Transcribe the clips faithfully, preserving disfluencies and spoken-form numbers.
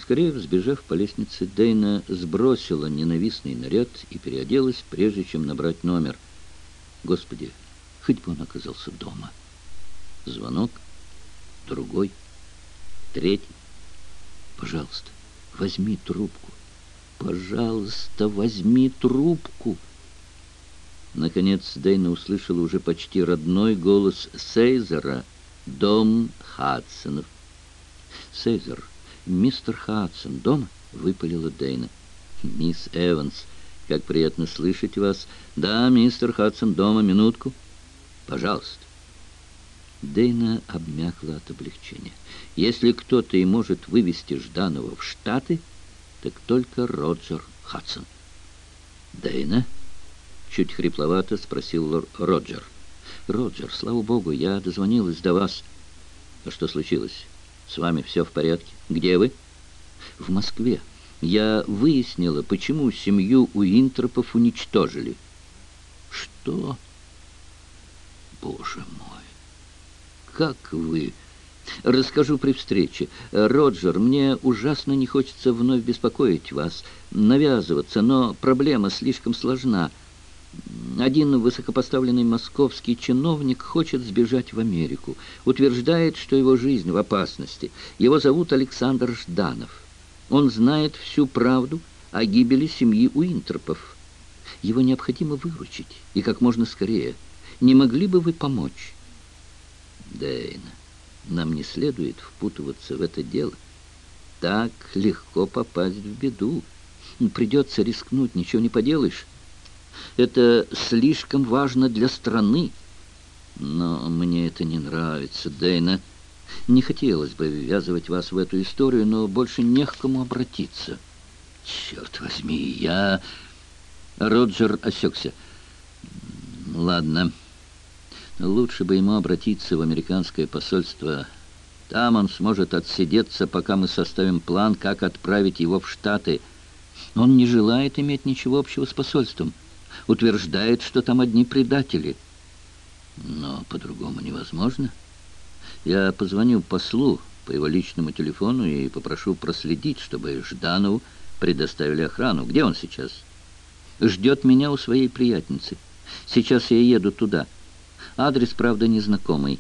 Скорее взбежав по лестнице, Дейна сбросила ненавистный наряд и переоделась, прежде чем набрать номер. Господи, хоть бы он оказался дома. Звонок, другой, третий. Пожалуйста, возьми трубку. Пожалуйста, возьми трубку. Наконец Дейна услышала уже почти родной голос Сейзера, дом Хадсонов. «Сейзер, мистер Хадсон дома?» — выпалила Дейна. «Мисс Эванс, как приятно слышать вас. Да, мистер Хадсон дома, минутку. Пожалуйста». Дейна обмякла от облегчения. Если кто-то и может вывести Жданова в Штаты, так только Роджер Хадсон. «Дейна?» — чуть хрипловато спросил Роджер. «Роджер, слава богу, я дозвонилась до вас». «А что случилось? С вами все в порядке? Где вы?» «В Москве. Я выяснила, почему семью Уинтропов уничтожили». «Что? Боже мой! Как вы...» «Расскажу при встрече. Роджер, мне ужасно не хочется вновь беспокоить вас, навязываться, но проблема слишком сложна. Один высокопоставленный московский чиновник хочет сбежать в Америку. Утверждает, что его жизнь в опасности. Его зовут Александр Жданов. Он знает всю правду о гибели семьи Уинтропов. Его необходимо выручить, и как можно скорее. Не могли бы вы помочь?» «Дейна, нам не следует впутываться в это дело. Так легко попасть в беду. Придется рискнуть, ничего не поделаешь. Это слишком важно для страны. Но мне это не нравится, Дейна. Не хотелось бы ввязывать вас в эту историю, но больше не к кому обратиться». «Черт возьми, я...» Роджер осекся. «Ладно. Лучше бы ему обратиться в американское посольство. Там он сможет отсидеться, пока мы составим план, как отправить его в Штаты. Он не желает иметь ничего общего с посольством. Утверждает, что там одни предатели. Но по-другому невозможно. Я позвоню послу по его личному телефону и попрошу проследить, чтобы Жданову предоставили охрану. Где он сейчас?» «Ждет меня у своей приятельницы. Сейчас я еду туда. Адрес, правда, незнакомый».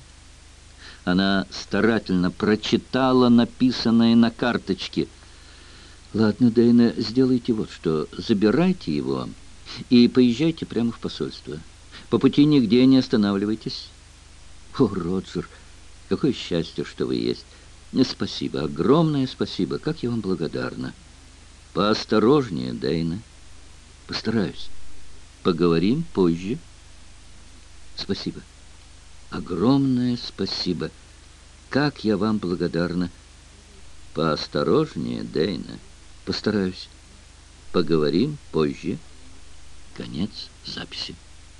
Она старательно прочитала написанное на карточке. «Ладно, Дейна, сделайте вот что. Забирайте его и поезжайте прямо в посольство. По пути нигде не останавливайтесь». «О, Роджер, какое счастье, что вы есть. Спасибо, огромное спасибо. Как я вам благодарна». «Поосторожнее, Дейна». «Постараюсь. Поговорим позже». «Спасибо. Огромное спасибо. Как я вам благодарна». «Поосторожнее, Дейна». «Постараюсь. Поговорим позже». Конец записи.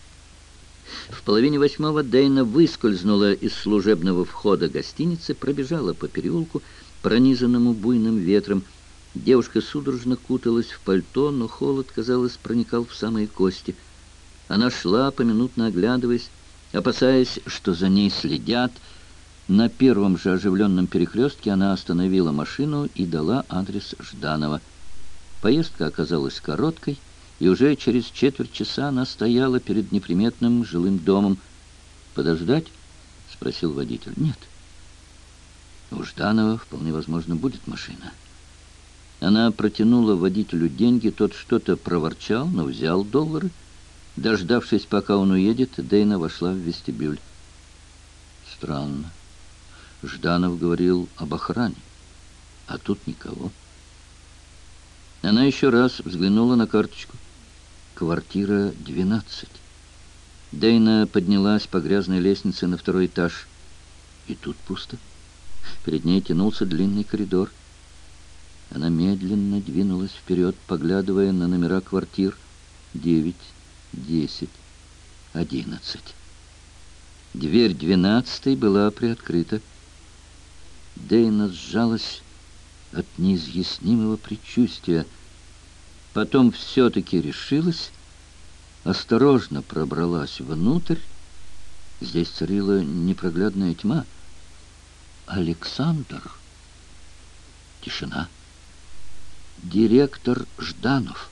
В половине восьмого Дейна выскользнула из служебного входа гостиницы, пробежала по переулку, пронизанному буйным ветром. Девушка судорожно куталась в пальто, но холод, казалось, проникал в самые кости. Она шла, поминутно оглядываясь, опасаясь, что за ней следят. На первом же оживленном перекрестке она остановила машину и дала адрес Жданова. Поездка оказалась короткой, и уже через четверть часа она стояла перед неприметным жилым домом. «Подождать?» — спросил водитель. «Нет. У Жданова, вполне возможно, будет машина». Она протянула водителю деньги, тот что-то проворчал, но взял доллары. Дождавшись, пока он уедет, Дейна вошла в вестибюль. Странно. Жданов говорил об охране, а тут никого. Она еще раз взглянула на карточку. Квартира двенадцать. Дейна поднялась по грязной лестнице на второй этаж. И тут пусто. Перед ней тянулся длинный коридор. Она медленно двинулась вперед, поглядывая на номера квартир. Девять, десять, одиннадцать. Дверь двенадцатой была приоткрыта. Дейна сжалась от неизъяснимого предчувствия. Потом все-таки решилась, осторожно пробралась внутрь. Здесь царила непроглядная тьма. Александр... Тишина. Директор Жданов.